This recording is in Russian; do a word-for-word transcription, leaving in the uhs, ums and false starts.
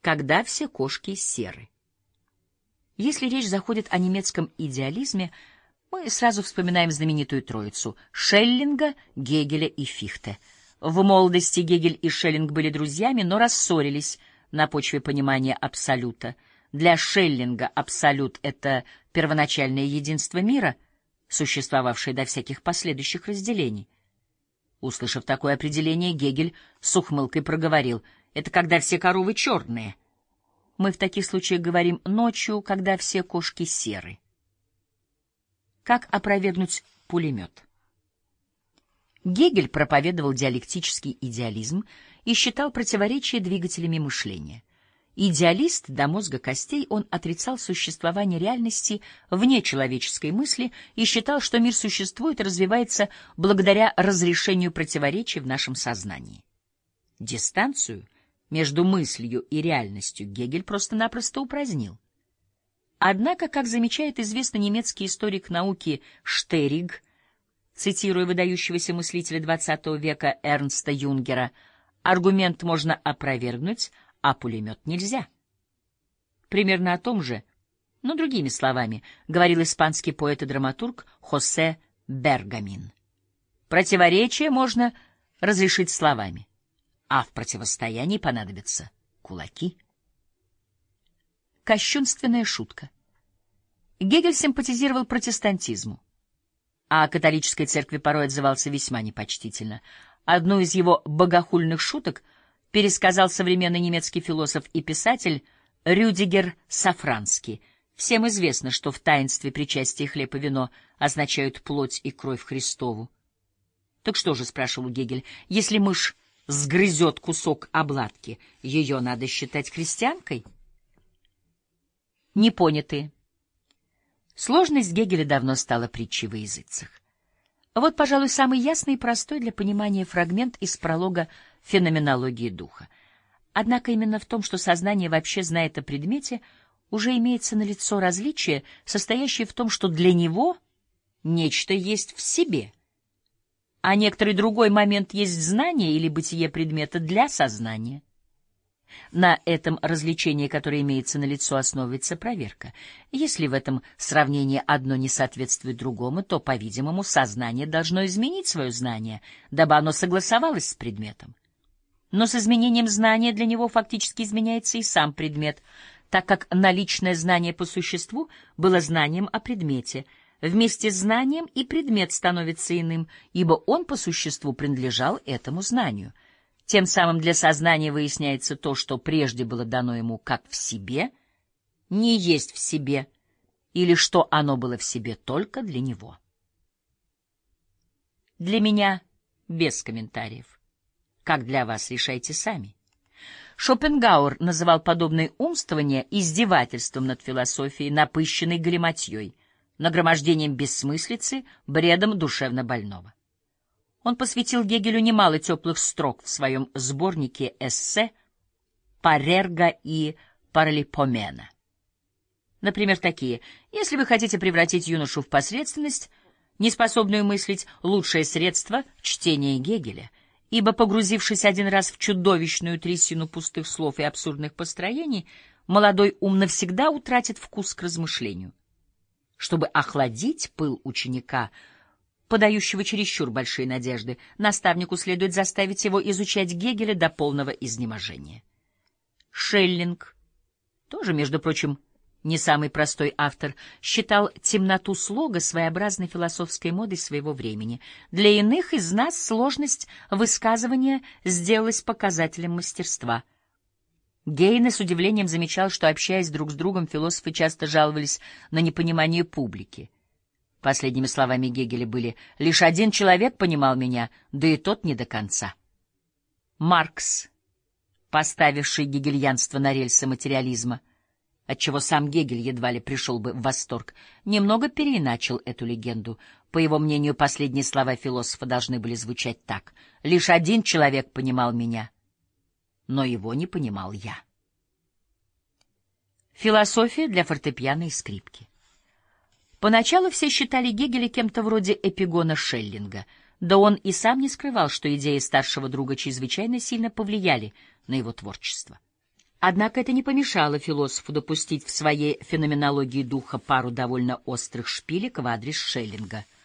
когда все кошки серы. Если речь заходит о немецком идеализме, мы сразу вспоминаем знаменитую троицу — Шеллинга, Гегеля и Фихте. В молодости Гегель и Шеллинг были друзьями, но рассорились на почве понимания абсолюта. Для Шеллинга абсолют — это первоначальное единство мира, существовавшее до всяких последующих разделений. Услышав такое определение, Гегель с ухмылкой проговорил: «Это когда все коровы черные. Мы в таких случаях говорим ночью, когда все кошки серы». Как опровергнуть пулемет? Гегель проповедовал диалектический идеализм и считал противоречия двигателями мышления. Идеалист до мозга костей, он отрицал существование реальности вне человеческой мысли и считал, что мир существует и развивается благодаря разрешению противоречий в нашем сознании. Дистанцию между мыслью и реальностью Гегель просто-напросто упразднил. Однако, как замечает известный немецкий историк науки Штериг, цитируя выдающегося мыслителя двадцатого века Эрнста Юнгера, аргумент можно опровергнуть, а пулемет нельзя. Примерно о том же, но другими словами, говорил испанский поэт и драматург Хосе Бергамин. Противоречие можно разрешить словами, а в противостоянии понадобятся кулаки. Кощунственная шутка. Гегель симпатизировал протестантизму, а о католической церкви порой отзывался весьма непочтительно. Одну из его богохульных шуток пересказал современный немецкий философ и писатель Рюдигер Сафранский. Всем известно, что в таинстве причастия хлеб и вино означают плоть и кровь Христову. Так что же, спрашивал Гегель, если мышь сгрызет кусок обладки, ее надо считать христианкой? Непонятые. Сложность Гегеля давно стала притчей во языцах. Вот, пожалуй, самый ясный и простой для понимания фрагмент из пролога «Феноменологии духа». Однако именно в том, что сознание вообще знает о предмете, уже имеется налицо различие, состоящее в том, что для него нечто есть в себе, а некоторый другой момент есть знание или бытие предмета для сознания. На этом различении, которое имеется налицо, основывается проверка. Если в этом сравнении одно не соответствует другому, то, по-видимому, сознание должно изменить свое знание, дабы оно согласовалось с предметом. Но с изменением знания для него фактически изменяется и сам предмет, так как наличное знание по существу было знанием о предмете. Вместе с знанием и предмет становится иным, ибо он по существу принадлежал этому знанию. Тем самым для сознания выясняется то, что прежде было дано ему как в себе, не есть в себе, или что оно было в себе только для него. Для меня без комментариев. Как для вас, решайте сами. Шопенгауэр называл подобное умствование издевательством над философией, напыщенной галиматьей, нагромождением бессмыслицы, бредом душевнобольного. Он посвятил Гегелю немало теплых строк в своем сборнике эссе «Парерга и Паралипомена». Например, такие: «Если вы хотите превратить юношу в посредственность, неспособную мыслить, лучшее средство — чтение Гегеля, ибо, погрузившись один раз в чудовищную трясину пустых слов и абсурдных построений, молодой ум навсегда утратит вкус к размышлению. Чтобы охладить пыл ученика, подающего чересчур большие надежды, наставнику следует заставить его изучать Гегеля до полного изнеможения». Шеллинг, тоже, между прочим, не самый простой автор, считал темноту слога своеобразной философской модой своего времени. Для иных из нас сложность высказывания сделалась показателем мастерства. Гейне с удивлением замечал, что, общаясь друг с другом, философы часто жаловались на непонимание публики. Последними словами Гегеля были: «Лишь один человек понимал меня, да и тот не до конца». Маркс, поставивший гегельянство на рельсы материализма, отчего сам Гегель едва ли пришел бы в восторг, немного переиначил эту легенду. По его мнению, последние слова философа должны были звучать так: «Лишь один человек понимал меня, но его не понимал я». Философия для фортепиано и скрипки. Поначалу все считали Гегеля кем-то вроде эпигона Шеллинга, да он и сам не скрывал, что идеи старшего друга чрезвычайно сильно повлияли на его творчество. Однако это не помешало философу допустить в своей феноменологии духа пару довольно острых шпилек в адрес Шеллинга.